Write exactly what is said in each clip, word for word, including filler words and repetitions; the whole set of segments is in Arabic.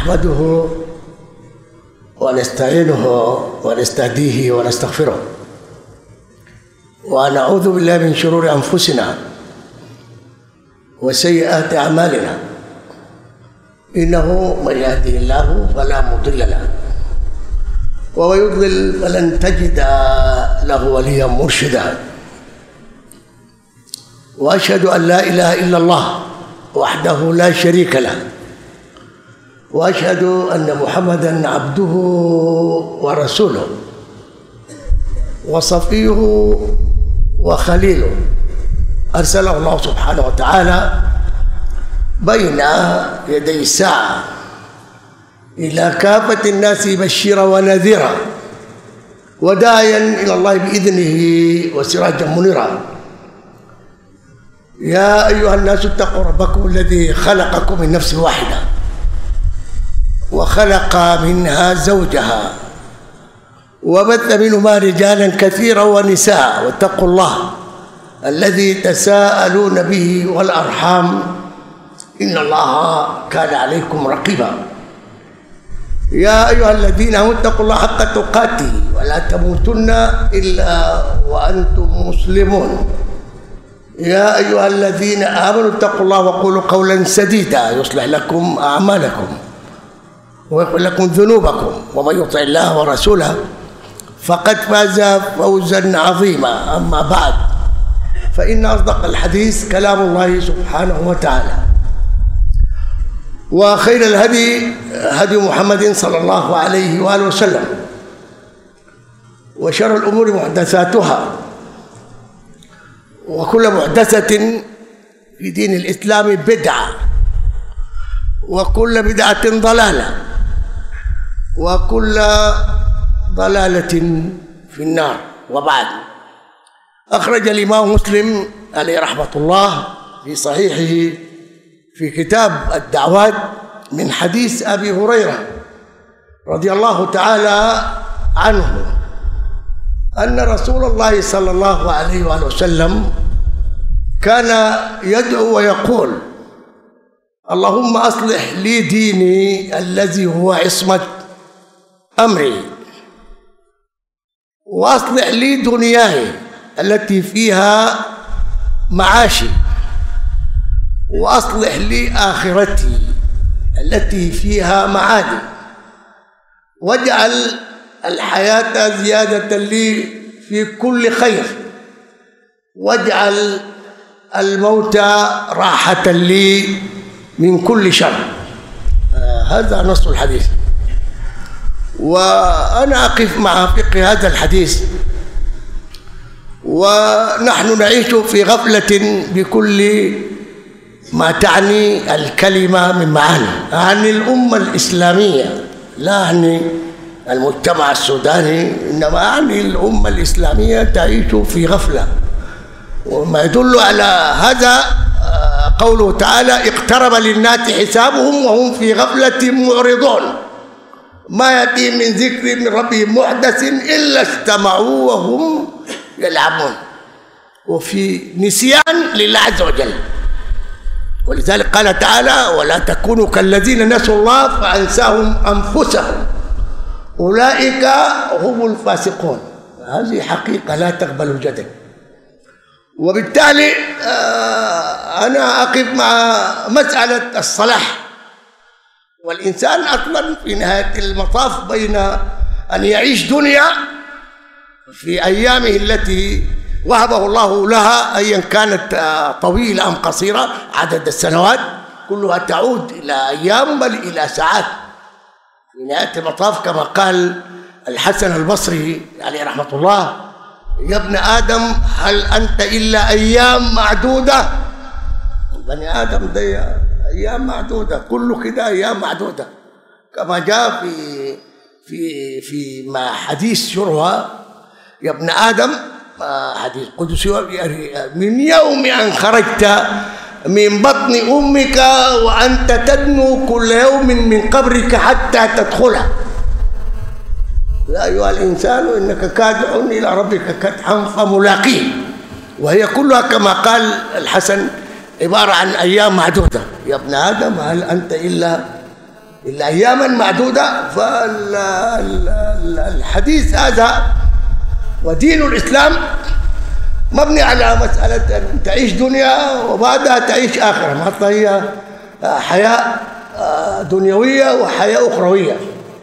نحمده ونستعينه ونستهديه ونستغفره ونعوذ بالله من شرور أنفسنا وسيئات أعمالنا، إنه من يهده الله فلا مضل له ومن يضلل فلن تجد له وليا مرشدا. وأشهد أن لا إله إلا الله وحده لا شريك له، وأشهد أن محمدًا عبده ورسوله وصفيه وخليله، أرسله الله سبحانه وتعالى بين يدي الساعة إلى كافة الناس بشيرا ونذيرا وداعيا إلى الله بإذنه وسراجا منيرا. يا أيها الناس اتقوا ربكم الذي خلقكم من نفس واحدة وخلق منها زوجها وبث منهما رجالا كثيرا ونساء، واتقوا الله الذي تساءلون به والأرحام إن الله كان عليكم رقيبا. يا أيها الذين آمنوا اتقوا الله حق تقاته ولا تموتن إلا وأنتم مسلمون. يا أيها الذين آمنوا اتقوا الله وقولوا قولا سديدا يصلح لكم أعمالكم ويغفر لكم ذنوبكم، ومن يطع الله ورسوله فقد فاز فوزا عظيما. أما بعد، فإن أصدق الحديث كلام الله سبحانه وتعالى، وخير الهدي هدي محمد صلى الله عليه وآله وسلم، وشر الأمور محدثاتها، وكل محدثة في دين الإسلام بدعة، وكل بدعة ضلالة، وكل ضلالة في النار. وبعد، أخرج الإمام مسلم عليه رحمة الله في صحيحه في كتاب الدعوات من حديث أبي هريرة رضي الله تعالى عنه أن رسول الله صلى الله عليه وآله وسلم كان يدعو ويقول: اللهم أصلح لي ديني الذي هو عصمة أمري، وأصلح لي دنياي التي فيها معاشي، وأصلح لي آخرتي التي فيها معادي، واجعل الحياة زيادة لي في كل خير، واجعل الموت راحة لي من كل شر. آه هذا نص الحديث. وأنا أقف مع فقه هذا الحديث، ونحن نعيش في غفلة بكل ما تعني الكلمة من معاني عن الأمة الإسلامية، لا عن المجتمع السوداني، إنما عن الأمة الإسلامية تعيش في غفلة. وما يدل على هذا قوله تعالى: اقترب للناس حسابهم وهم في غفلة معرضون، ما يأتيهم من ذكر من ربهم محدث إلا استمعوا وهم يلعبون، وفي نسيان لله عز وجل. ولذلك قال تعالى: ولا تكونوا كالذين نسوا الله فأنساهم أنفسهم أولئك هم الفاسقون. هذه حقيقة لا تقبل الجدل. وبالتالي أنا أقف مع مسألة الصلاح. والإنسان أصلا في نهاية المطاف بين أن يعيش دنيا في أيامه التي وهبه الله لها، أيا كانت طويلة أم قصيرة، عدد السنوات كلها تعود إلى أيام بل إلى ساعات. في نهاية المطاف كما قال الحسن البصري عليه رحمة الله: يا ابن آدم هل أنت إلا أيام معدودة؟ بني آدم دي أيام معدودة، كله كده أيام معدودة، كما جاء في في في ما حديث يروى: يا ابن آدم، حديث قدسي، من يوم أن خرجت من بطن أمك وأنت تدنو كل يوم من قبرك حتى تدخلها. يا أيها الإنسان إنك كادح إلى ربك كدحا فملاقيه. وهي كلها كما قال الحسن عبارة عن أيام معدودة. يا ابن آدم هل أنت إلا إلا أياما معدودة. فالحديث هذا ودين الإسلام مبني على مسألة أن تعيش دنيا وبعدها تعيش آخرة، ما هي حياة دنيوية وحياة أخروية،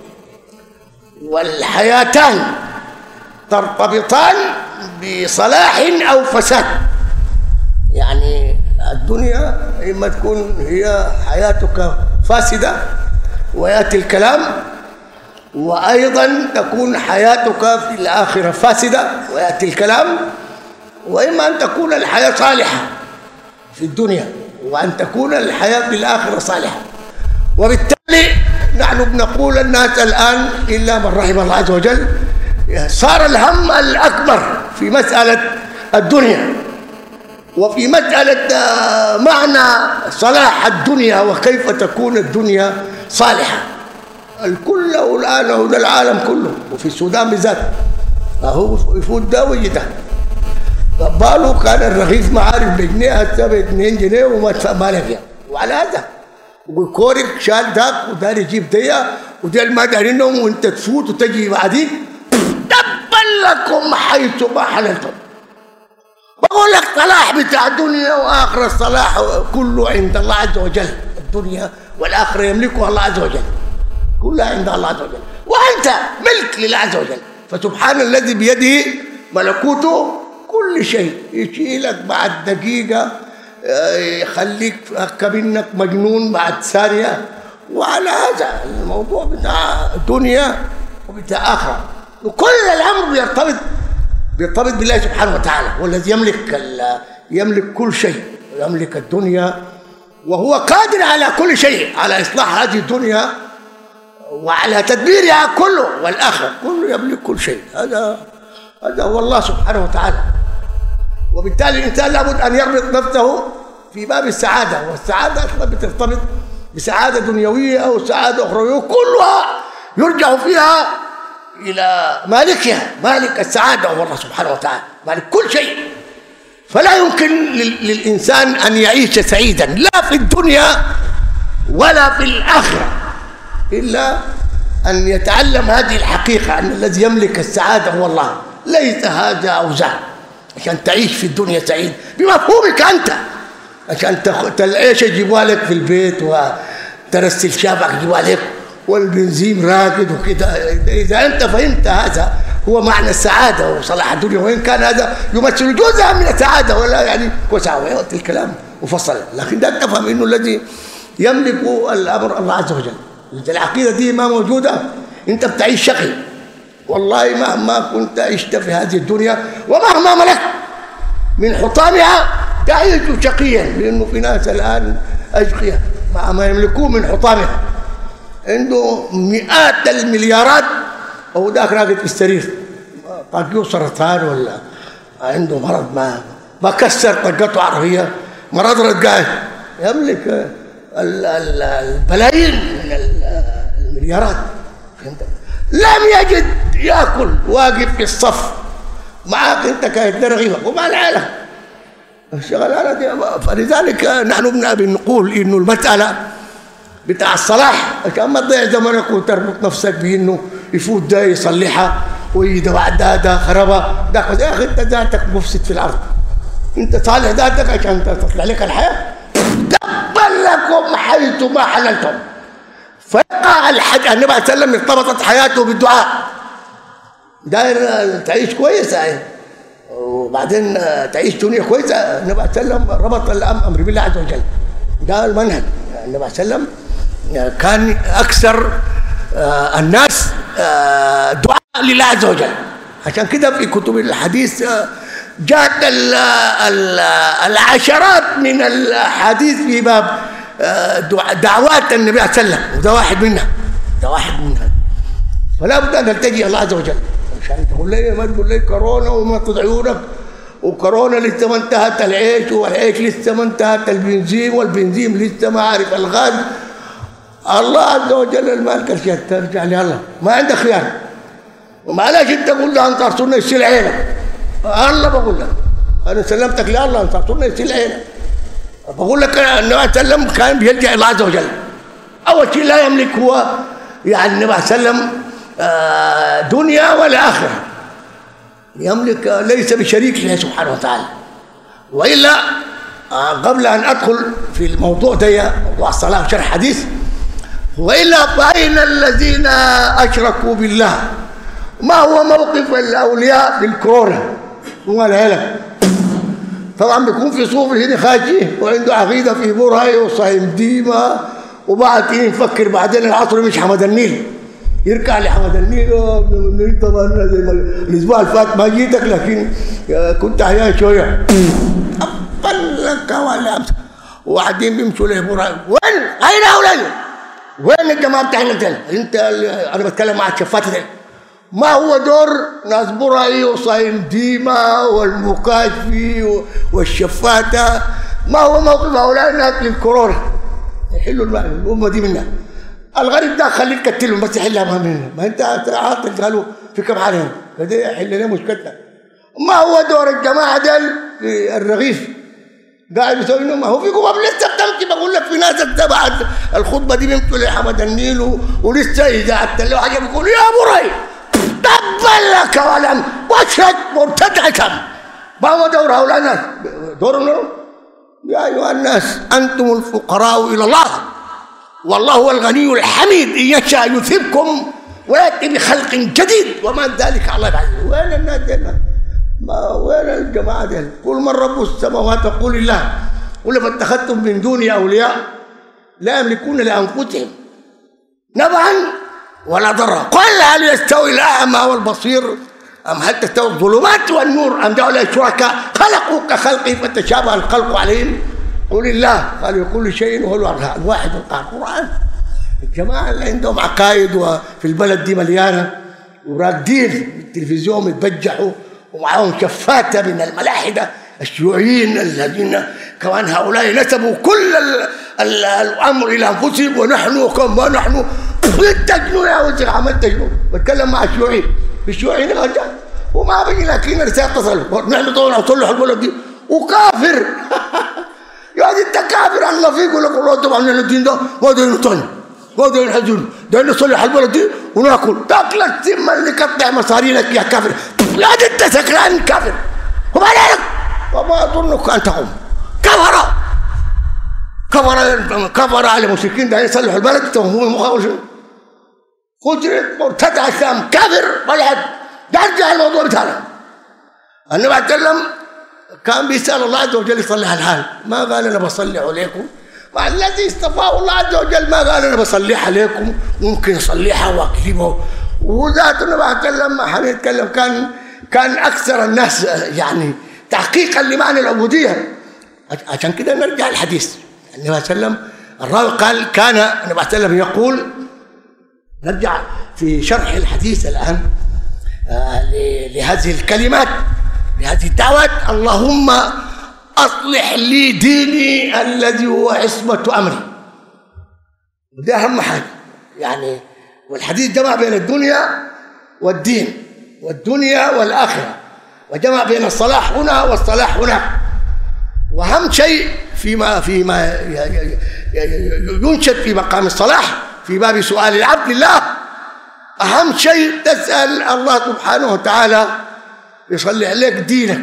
والحياتان ترتبطان بصلاح أو فساد. يعني الدنيا إما تكون هي حياتك فاسدة ويأتي الكلام، وأيضا تكون حياتك في الآخرة فاسدة ويأتي الكلام، وإما أن تكون الحياة صالحة في الدنيا وأن تكون الحياة في الآخرة صالحة. وبالتالي نحن بنقول الناس الآن إلا من رحم الله عز وجل صار الهم الأكبر في مسألة الدنيا وفي مسألة معنى صلاح الدنيا وكيف تكون الدنيا صالحة. الكل الآن هو العالم كله وفي السودان بالذات هو يفوت ده ويجي ده. قباله كان الرغيف معارف بجنيه هسه ب اثنين جنيه وما تفهم فيها. وعلى هذا يقول كورك شال داك ودار يجيب ديا ودي ما دارينهم وانت تفوت وتجي بعدين تبا لكم حيث ما حللتم. بقول لك صلاح بتاع الدنيا واخره الصلاح كله عند الله عز وجل. الدنيا والاخره يملكها الله عز وجل، كلها عند الله عز وجل، وانت ملك لله عز وجل. فسبحان الذي بيده ملكوته كل شيء. يشيلك بعد دقيقه يخليك كأنك مجنون بعد ثانيه. وعلى هذا الموضوع بتاع الدنيا وبتاع اخره وكل الامر بيرتبط بيرتبط بالله سبحانه وتعالى، والذي يملك يملك كل شيء، يملك الدنيا وهو قادر على كل شيء، على اصلاح هذه الدنيا وعلى تدبيرها كله، والاخره كله يملك كل شيء. هذا هذا هو الله سبحانه وتعالى. وبالتالي الانسان لابد ان يربط نفسه في باب السعاده، والسعاده اصلا بترتبط بسعاده دنيويه او سعاده اخرويه، كلها يرجع فيها الى مالكها. مالك السعاده هو الله سبحانه وتعالى، مالك كل شيء. فلا يمكن للانسان ان يعيش سعيدا لا في الدنيا ولا في الاخره الا ان يتعلم هذه الحقيقه، ان الذي يملك السعاده هو الله، ليس هذا او ذاك. عشان تعيش في الدنيا سعيد بمفهومك انت، عشان العيش يجيبوها لك في البيت وترسل شابك يجيبوها لك والبنزين راكد وكده. اذا انت فهمت هذا هو معنى السعاده وصلاح الدنيا، وان كان هذا يمثل جزءا من السعاده ولا يعني وساوي الكلام مفصل، لكن ده تفهم انه الذي يملك الامر الله عز وجل. اذا العقيده دي ما موجوده انت بتعيش شقي والله، مهما كنت عشت في هذه الدنيا ومهما ملكت من حطامها تعيش شقيا، لانه في ناس الان اشقياء مع ما يملكون من حطامها، عنده مئات المليارات وهو ذاك راقد في السرير طاقيه سرطان ولا عنده مرض ما ما كسر طاقته عربيه، مرض رقاق، يملك البلايين من المليارات. فهمت؟ لم يجد ياكل، واقف في الصف معك انت كانت رغيفك ومع العالم الشغلانه دي. فلذلك نحن بنقول انه المساله بتاع الصلاح عشان ما تضيع زمنك وتربط نفسك بانه يفوت ده يصلحها ويده بعد ده خربها ده. يا اخي انت ذاتك مفسد في الارض، انت صالح ذاتك عشان تطلع لك الحياه. تبا لكم حيث ما حللتم. فيقع الحج النبي عليه وسلم ارتبطت حياته بالدعاء، داير تعيش كويس وبعدين تعيش دنيا كويسه. النبي عليه وسلم ربط الامر بالله عز وجل، ده المنهج. النبي عليه وسلم كان اكثر الناس دعاء لله عز وجل. عشان كده في كتب الحديث جاءت العشرات من الحديث في باب دعوات النبي عليه وسلم، وده واحد منها، ده واحد منها. فلا بد ان نلتجئ الله عز وجل. عشان تقول لي ما تقول لي كورونا وما عيونك، وكورونا لسه ما انتهت العيش، والعيش لسه ما انتهت البنزين، والبنزين لسه ما عارف الغاز. الله عز وجل المالك الشيء ترجع لله، ما عندك خيار. ومعلش انت تقول له انصار سنه يشيل عينك، الله بقول لك انا سلمتك لله، انصار سنه يشيل عينك. بقول لك النبي صلى الله عليه وسلم كان بيلجأ الله عز وجل أول شيء لا يملك هو يعني النبي صلى الله عليه وسلم دنيا ولا آخرة، يملك ليس بشريك له سبحانه وتعالى. وإلا قبل أن أدخل في الموضوع ده، موضوع الصلاة وشرح حديث، وإلا فأين الذين أشركوا بالله؟ ما هو موقف الأولياء بالكورونا؟ ولا لك طبعا بيكون في صوف هنا خاشي وعنده عقيدة في برهي وصايم ديما، وبعد كده يفكر بعدين العصر مش حمد النيل، يركع لحمد النيل. طبعا زي ما الاسبوع اللي فات ما جيتك لكن كنت عيان شويه ابطل لك ولا امس، وبعدين بيمشوا له برهي. وين اين هؤلاء؟ وين الجماعه بتاعنا ده؟ انت انا بتكلم مع الشفات ده. ما هو دور ناس برهي وصايم ديما والمكاشفي والشفاته؟ ما هو موقف هؤلاء الناس للكورونا؟ يحلوا الامه دي منها. الغريب ده خليك تقتلهم بس يحلها ما منها، ما انت عاطل قالوا في كم عليهم فده يحل لنا مشكلتنا. ما هو دور الجماعه ده في الرغيف؟ قاعد يسوي ما هو فيكم لسه بتمشي. بقول لك في ناس بعد الخطبه دي بيمشوا لحمد النيل ولسه اذا له حاجه بيقول يا بري تبا لك ولم واشهد مرتدعة. ما هو دور هؤلاء الناس؟ دورهم يا ايها الناس انتم الفقراء الى الله والله هو الغني الحميد، ان يشاء يثبكم وياتي بخلق جديد وما ذلك على الله بعزيز. وين الناس دي؟ ما وين الجماعه دي؟ قل من رب السماوات قل الله قل فاتخذتم من دوني اولياء لا يملكون لانفسهم نفعا ولا ضرا. قل هل يستوي الاعمى والبصير ام هل تستوي الظلمات والنور ام هؤلاء شركاء خلقوا كخلقي فتشابه الخلق عليهم؟ قل الله خالق كل شيء وهو الواحد القرآن. الجماعه اللي عندهم عقائد وفي البلد دي مليانه وراقدين التلفزيون يتبجحوا ومعهم شفاته من الملاحده الشيوعيين الذين كمان هؤلاء نسبوا كل ال ال الامر الى انفسهم ونحن كما نحن. انت جنون يا وزير عملت جنون. بتكلم مع الشيوعيين الشيوعيين غجا وما بيجي لكن رساله تصل نحن طبعا نصلح البلد دي وكافر يا دي انت كافر الله فيك ولا والله طبعا من الدين ده ما دين ثاني ما دين حزن ده نصلح البلد دي وناكل تاكل السمه اللي قطع مصارينك يا كافر. يا دي انت سكران كافر وما عليك وما اظنك ان تقوم كفر كفر كفر على المشركين ده يصلحوا البلد هو مخاوش خجرت مرتدع الشام كافر ملحد. نرجع الموضوع بتاعنا. النبي عليه السلام كان بيسال الله عز وجل يصلح الحال، ما قال انا بصلي عليكم، مع الذي اصطفاه الله عز وجل ما قال انا بصليها عليكم، ممكن اصليها واكذبه. وذات النبي عليه السلام ما حنتكلم كان كان اكثر الناس يعني تحقيقا لمعنى العبوديه. عشان كده نرجع الحديث. النبي عليه السلام الراوي قال كان النبي عليه السلام يقول، نرجع في شرح الحديث الان آه لهذه الكلمات لهذه الدعوات: اللهم اصلح لي ديني الذي هو عصمه امري. وده اهم حاجه يعني. والحديث جمع بين الدنيا والدين والدنيا والاخره، وجمع بين الصلاح هنا والصلاح هناك. واهم شيء فيما فيما ينشد في مقام الصلاح في باب سؤال العبد لله، اهم شيء تسال الله سبحانه وتعالى يصلح عليك دينك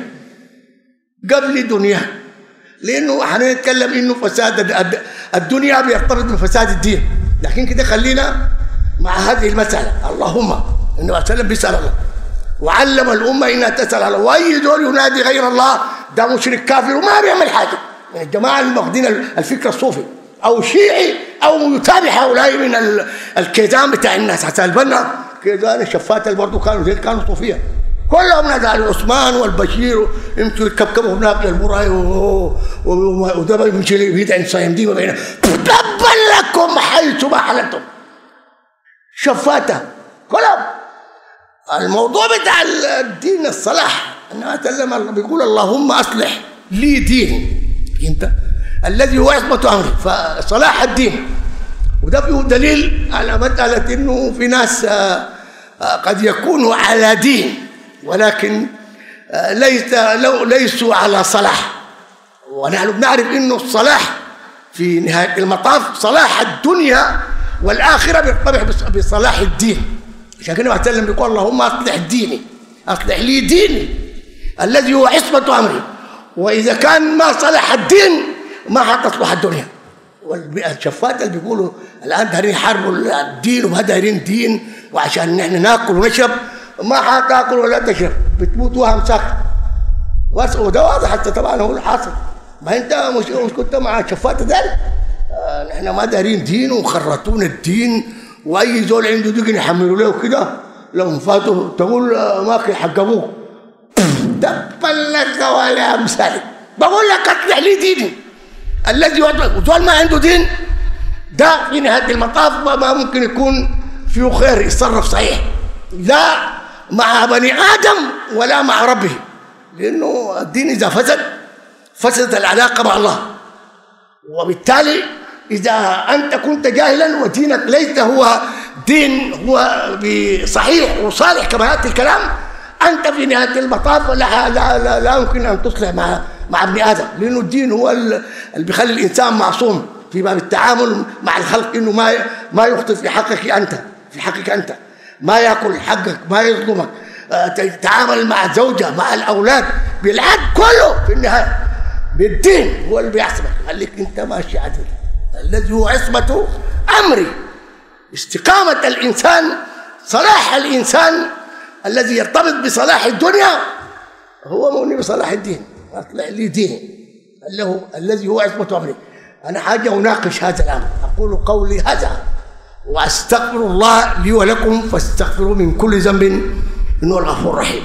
قبل دنياك، لانه حنتكلم انه فساد الدنيا بيرتبط بفساد الدين. لكن كده خلينا مع هذه المساله. اللهم النبي صلى الله عليه وسلم بيسال الله وعلم الامه انها تسال الله، واي دول ينادي غير الله ده مشرك كافر وما بيعمل حاجه من الجماعه اللي واخدين الفكر الصوفي او شيعي او يتابع هؤلاء من الكيزان بتاع الناس. حتى البنا كيزان الشفات اللي برضه كانوا زي كانوا صوفيه كلهم ناس على عثمان والبشير يمشوا يكبكبوا هناك للبراي وده يمشي بيدعي صايم دي وبينه تبا لكم حيث ما حلتم شفاته كلهم. الموضوع بتاع الدين الصلاح انه تكلم بيقول اللهم اصلح لي ديني انت الذي هو عصمه امري، فصلاح الدين. وده فيه دليل على مساله انه في ناس قد يكونوا على دين ولكن ليس لو ليسوا على صلاح. ونحن بنعرف انه الصلاح في نهاية المطاف صلاح الدنيا والآخرة بيرتبط بصلاح الدين. عشان كده بتكلم بيقول اللهم أصلح ديني، أصلح لي ديني الذي هو عصمة أمري، وإذا كان ما صلح الدين ما حتصلح الدنيا. والشفات اللي بيقولوا الآن دايرين يحاربوا الدين وما دايرين دين وعشان نحن ناكل ونشرب، ما حتاكل ولا تشرب، بتموت وهم ساكت. وده واضح حتى طبعا هو الحاصل. ما انت مش مش كنت مع شفات ذلك؟ آه نحن ما دارين دين وخرطون الدين، واي زول عنده دين يحملوا له كده لو فاتوا تقول آه ما يحققوه. دبل لك ولا امثالك، بقول لك اصلح لي ديني الذي زول ما عنده دين ده في نهايه المطاف ما ممكن يكون فيه خير يتصرف صحيح، لا مع بني ادم ولا مع ربه، لانه الدين اذا فسد فسدت العلاقه مع الله. وبالتالي اذا انت كنت جاهلا ودينك ليس هو دين هو صحيح وصالح كما ياتي الكلام، انت في نهايه المطاف لا, لا, لا, لا يمكن ان تصلح مع مع ابن ادم، لانه الدين هو اللي بيخلي الانسان معصوم في باب التعامل مع الخلق، انه ما ما يخطئ في حقك انت، في حقك انت، ما ياكل حقك، ما يظلمك، تتعامل مع الزوجه مع الاولاد بالعدل كله في النهايه بالدين هو اللي بيحسبك، خليك انت ماشي عدل الذي هو عصمه امري. استقامه الانسان، صلاح الانسان الذي يرتبط بصلاح الدنيا هو مؤمن بصلاح الدين. اطلع لي دين الذي هو عصمه امري. انا حاجه اناقش هذا الامر، اقول قولي هذا واستغفر الله لي ولكم فاستغفروا من كل ذنب انه الغفور الرحيم.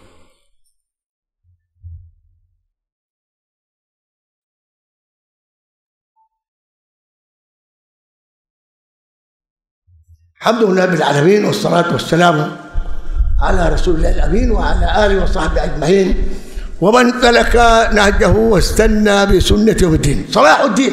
الحمد لله رب العالمين، والصلاه والسلام على رسول الله الامين وعلى اله وصحبه اجمعين ومن سلك نهجه واستنى بسنه يوم الدين. صلاح الدين،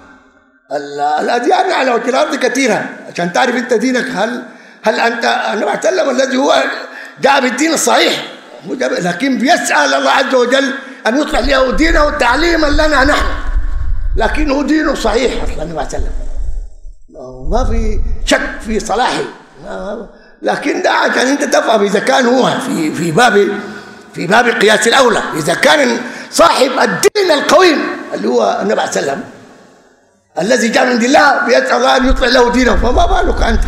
الاديان على وجه الارض كثيره عشان تعرف انت دينك. هل هل انت انا بتكلم الذي هو جاء بالدين الصحيح، لكن بيسال الله عز وجل ان يصلح له دينه تعليما لنا نحن، لكنه دينه صحيح اصلا انا بتكلم ما في شك في صلاحه، لكن ده عشان انت تفهم اذا كان هو في في باب في باب قياس الاولى، اذا كان صاحب الدين القويم اللي هو النبي صلى الله عليه وسلم الذي جاء من عند الله بيسأل الله ان يطلع له دينه، فما بالك انت؟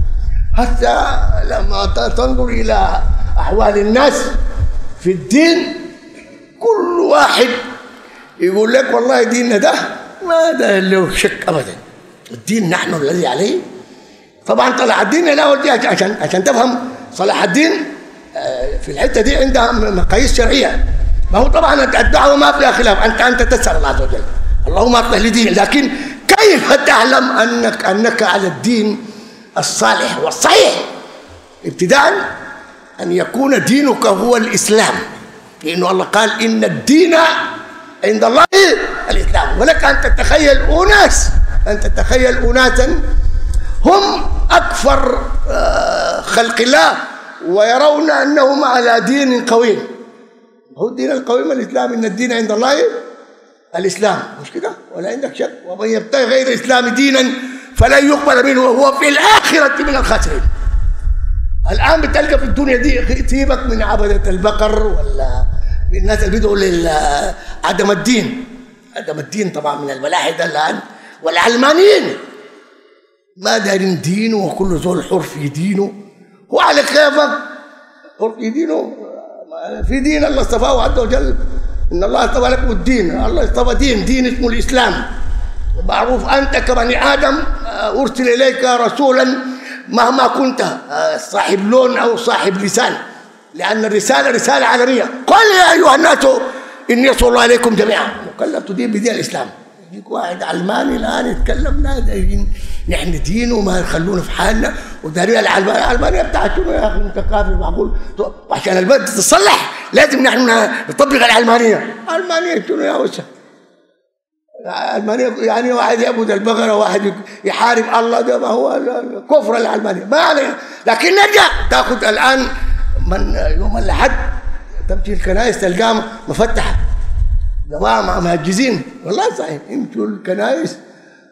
حتى لما تنظر الى احوال الناس في الدين كل واحد يقول لك والله ديننا ده ما ده له شك ابدا، الدين نحن الذي عليه. طبعا طلع الدين الاول دي عشان عشان تفهم صلاح الدين في الحته دي عندها مقاييس شرعيه. ما هو طبعا الدعوه ما فيها خلاف، انت انت تسال الله عز وجل اللهم اصلح لي ديني، لكن كيف تعلم انك انك على الدين الصالح والصحيح؟ ابتداء ان يكون دينك هو الاسلام، لانه الله قال ان الدين عند الله الاسلام. ولك ان تتخيل اناس ان تتخيل اناسا هم اكثر خلق الله ويرون انهم على دين قويم. هو الدين القويم الاسلام، ان الدين عند الله الاسلام، مش كده؟ ولا عندك شك؟ ومن يبتغي غير الاسلام دينا فلن يقبل منه وهو في الاخره من الخاسرين. الان بتلقى في الدنيا دي سيبك من عبده البقر ولا من الناس اللي بيدعوا لعدم الدين، عدم الدين طبعا من الملاحده الان والعلمانيين ما دارين دين، وكل زول حر في دينه وعلى كيفك حر في دينه. في دين الله اصطفاه عز وجل، ان الله اصطفى لكم الدين، الله اصطفى دين دين اسمه الاسلام. معروف انت كبني ادم ارسل اليك رسولا مهما كنت صاحب لون او صاحب لسان، لان الرساله رساله عالميه. قل يا ايها الناس اني رسول الله اليكم جميعا، مكلف تدين بدين الاسلام. يجيك واحد علماني الان يتكلم لا نحن دين وما يخلونا في حالنا ودارين العلمانيه، العلمانيه بتاعت شنو يا اخي؟ انت كافر معقول؟ وعشان البلد تتصلح لازم نحن نطبق العلمانيه. العلمانيه شنو يا وسع؟ العلمانيه يعني واحد يعبد البقره وواحد يحارب الله، ده ما هو كفر العلمانيه ما علينا. لكن نرجع تاخذ الان من يوم الاحد تمشي الكنائس تلقاها مفتحه، جماعه مهجزين والله صحيح، يمشوا الكنائس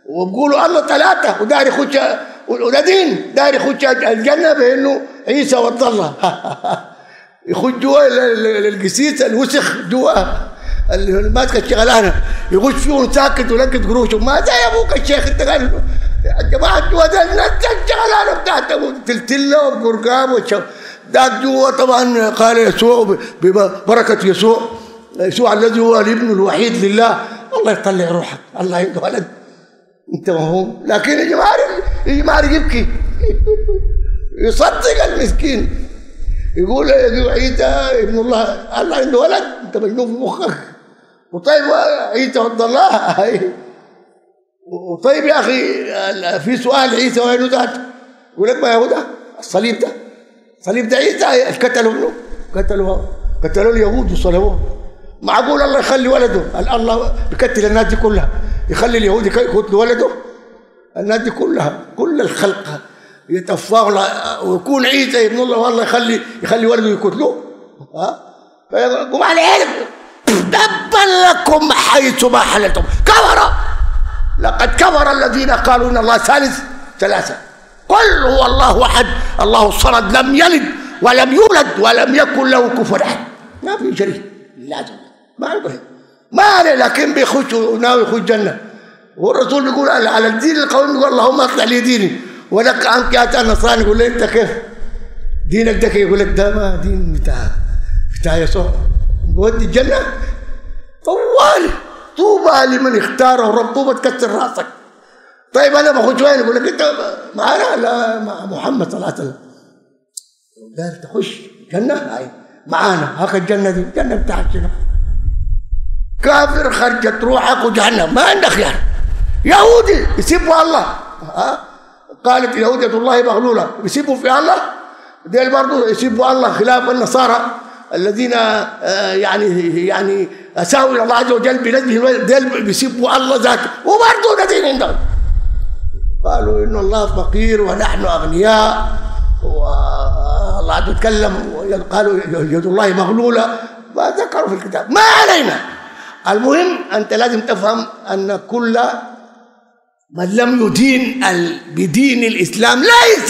وبقولوا الله ثلاثه وداير يخش، وده دين داير يخش الجنه بانه عيسى وعبد الله يخش جوا القسيس الوسخ جوا اللي ماسك الشغلانه يخش فيهم ساكت ولقت قروشه. ما زي ابوك الشيخ انت قال يا جماعه جوا ده الناس الشغلانه بتاعته تلتله وبرقام والشغل ذاك جوا. طبعا قال يسوع ببركه يسوع، يسوع الذي هو الابن الوحيد لله، الله يطلع روحك، الله عنده ولد انت مفهوم. لكن يجي ماري يجي ماري يبكي يصدق المسكين يقول عيسى ابن الله، الله عنده ولد، انت مجنون في مخك. وطيب عيسى عبد الله وطيب يا اخي في سؤال عيسى وين ذاته؟ يقول لك ما يهودا الصليب ده، الصليب ده عيسى قتلوا ابنه، قتلوا قتلوا اليهود وصلبوه. معقول الله يخلي ولده؟ الله بيقتل الناس دي كلها يخلي اليهود يقتلوا ولده؟ الناس دي كلها كل الخلق يتفاعل ويكون عيسى ابن الله والله يخلي يخلي ولده يقتلوه؟ ها؟ فيقوم على العلم تبا لكم حيث ما حللتم كفر، لقد كفر الذين قالوا ان الله ثالث ثلاثه. قل هو الله احد الله الصمد لم يلد ولم يولد ولم يكن له كفوا احد. ما في شريك لازم ما عنده ما عليه، لكن بيخش وناوي يخش جنه. والرسول بيقول على الدين القويم يقول اللهم اصلح لي ديني ولك عنك يا النصراني. يقول له انت كيف دينك ده؟ يقول لك ده ما دين بتاع بتاع يسوع بودي الجنه. طوالي طوبى لمن اختاره الرب، طوبى تكسر راسك. طيب انا بخش وين؟ يقول لك انت معنا؟ لا مع محمد صلى الله عليه وسلم. داير تخش جنه؟ هاي معانا هاك الجنه دي الجنه بتاعت شنو؟ كافر خرجت روحك وجهنم ما عندك خيار. يهودي يسبوا الله، ها قالت اليهود يد الله مغلوله يسبوا في الله، ديل برضه يسبوا الله خلاف النصارى الذين آه يعني يعني اساءوا الى الله عز وجل بنزلهم، ديل بيسبوا الله ذاته وبرضه ده دين عندهم. قالوا ان الله فقير ونحن اغنياء، والله يتكلم قالوا يد الله مغلوله، ما ذكروا في الكتاب. ما علينا، المهم انت لازم تفهم ان كل من لم يدين بدين الاسلام ليس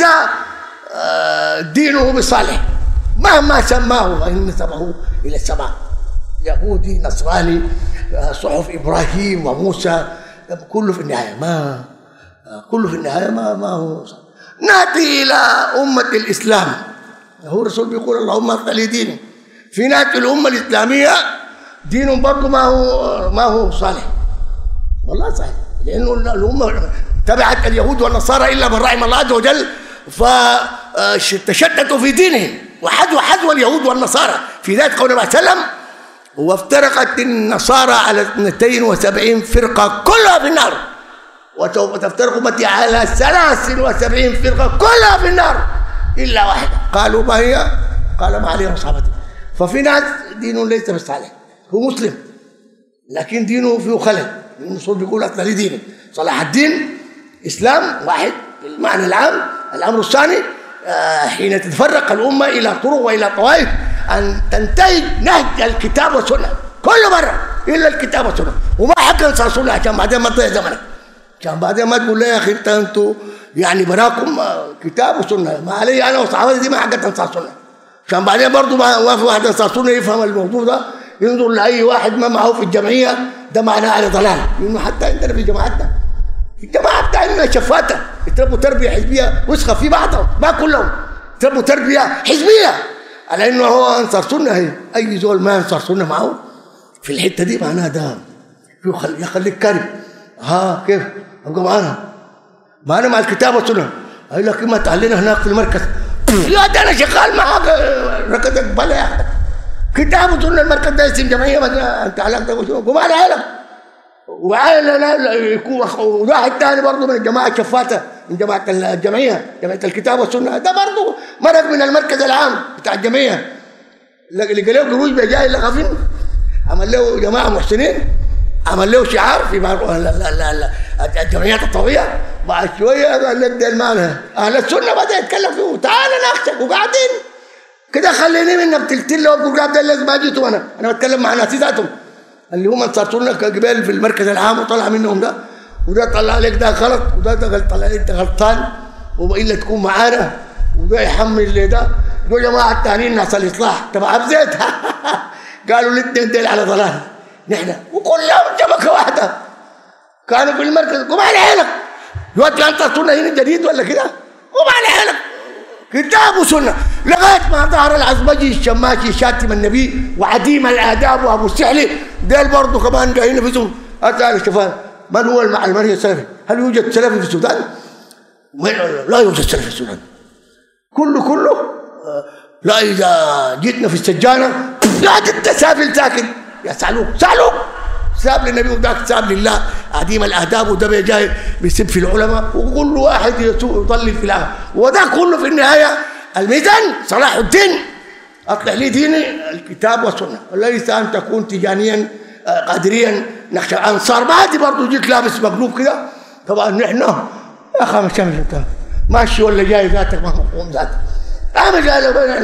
دينه بصالح مهما سماه وان نسبه الى السماء. يهودي نصراني صحف ابراهيم وموسى كله في النهايه ما كله في النهايه ما ما هو. ناتي الى امه الاسلام، هو الرسول بيقول اللهم اصلح لي ديني. في ناس الامه الاسلاميه دينهم برضه ما هو ما هو صالح، والله صحيح، لانه الامه تبعت اليهود والنصارى الا من رحم الله عز وجل، فتشتتوا في دينهم وحذوا حذو اليهود والنصارى في ذات قول النبي صلى الله عليه وسلم. وافترقت النصارى على اثنتين وسبعين فرقه كلها في النار، وسوف تفترق امتي على ثلاث وسبعين فرقه كلها في النار الا واحده. قالوا ما هي؟ قال ما عليها اصحابتي. ففي ناس دينه ليس بالصالح، هو مسلم لكن دينه فيه خلل. الرسول بيقول اصلح لي ديني. صلاح الدين اسلام واحد بالمعنى العام. الامر الثاني حين تتفرق الامه الى طرق والى طوائف ان تنتهج نهج الكتاب والسنه كله بره الا الكتاب والسنه، وما حق انصار سنه عشان بعدين ما تضيع زمنك، عشان بعدين ما تقول لي يا اخي انت انتوا يعني براكم كتاب وسنه، ما علي انا وصحابتي دي ما حق انصار سنه، عشان بعدين برضه ما في واحد انصار سنه يفهم الموضوع ده ينظر لاي واحد ما معه في الجمعيه ده معناه على ضلال. لانه حتى عندنا في جماعتنا في الجماعه بتاعتنا شفاته يتربوا تربيه حزبيه وسخه في بعضهم، ما كلهم يتربوا تربيه حزبيه على انه هو انصار سنه. هي اي زول ما انصار سنه معه في الحته دي معناها ده يخليك كارب. ها كيف؟ ابقى معانا ما انا مع الكتاب والسنه. اقول لك ما تعلينا هناك في المركز يا ده انا شغال معاك ركضك بلا يا اخي كتاب وسنه. المركز ده اسم جمعيه مثلا انت علاقتك وسنه وما على عيلك وعائله يكون واحد ثاني برضه من الجماعه الشفاته من جماعه الجمعيه جمعيه الكتاب والسنه ده برضه مرق من المركز العام بتاع الجمعيه اللي قال له قروش بجاي اللي خافين عمل له جماعه محسنين عمل له شعار في الجمعيات الطوعيه. بعد شويه قال لك ده المعنى اهل السنه بدا يتكلم فيه تعال ناقشك وقاعدين كده خليني منك تلتله وابو قاعد لازم اجيتهم انا انا بتكلم مع ناس ذاتهم اللي هم انصار سنه قبال في المركز العام وطلع منهم ده وده طلع لك ده غلط، وده ده طلع لك ده غلطان، والا تكون معانا، وده يحمل لي ده. دول جماعه الثانيين ناس الاصلاح تبع ابزيتها قالوا الاثنين ديل على ضلال، نحن وكلهم شبكه واحده كانوا في المركز. قوم على عينك دلوقتي انت سنه هنا جديد ولا كده؟ قوم على عينك كتاب وسنه، لغايه ما ظهر العزبجي الشماشي شاتم النبي وعديم الاداب وابو السحلي ديل برضه كمان جايين فيهم. اسال شوفان من هو المنهج السلفي؟ هل يوجد سلفي في السودان؟ لا يوجد سلفي في السودان. كله كله لا. اذا جيتنا في السجانه لا انت سافل ساكن يا سالوك سالوك ساب للنبي وذاك ساب لله عديم الاداب، وده جاي بيسب في العلماء وكل واحد يضلل في الله، وده كله في النهايه الميزان صلاح الدين اطلع لي ديني الكتاب والسنه، وليس ان تكون تجانيا قادريا نخشى انصار. بعدي برضه جيت لابس مقلوب كده. طبعا نحن يا اخي مش انت ماشي ولا جاي ذاتك ما مفهوم ذاتك. انا جاي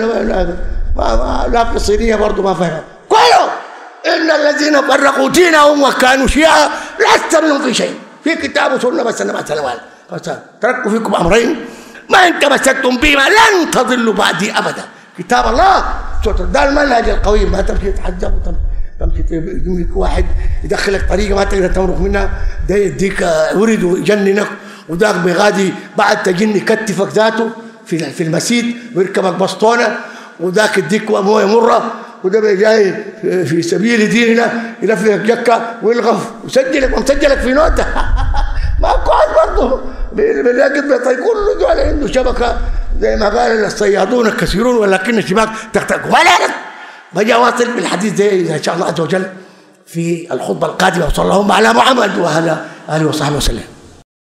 لا لا في الصينيه برضه ما فهم كله. ان الذين فرقوا دينهم وكانوا شيعا لست منهم في شيء، في كتاب وسنه بس انا ما سلموا تركوا فيكم امرين ما ان تمسكتم بهما لن تضلوا بعدي ابدا. كتاب الله ده المنهج القوي، ما تمشي تتحجب تمشي يجيك واحد يدخلك طريقه ما تقدر تمرق منها، ده يديك ورد ويجننك، وذاك بيغادي بعد تجن يكتفك ذاته في في المسيد ويركبك بسطونه، وذاك يديك مويه مره، وده جاي في سبيل ديننا يلفلك جكه ويلغف ويسجلك ومسجلك في نوته ما كويس برضه بالرقد. طيب كله دول عنده شبكه زي ما قال الصيادون الكثيرون ولكن الشباك تخترق. ولا بجي واصل بالحديث ده ان شاء الله عز وجل في الخطبه القادمه. وصلى اللهم على محمد وعلى اله وصحبه وسلم.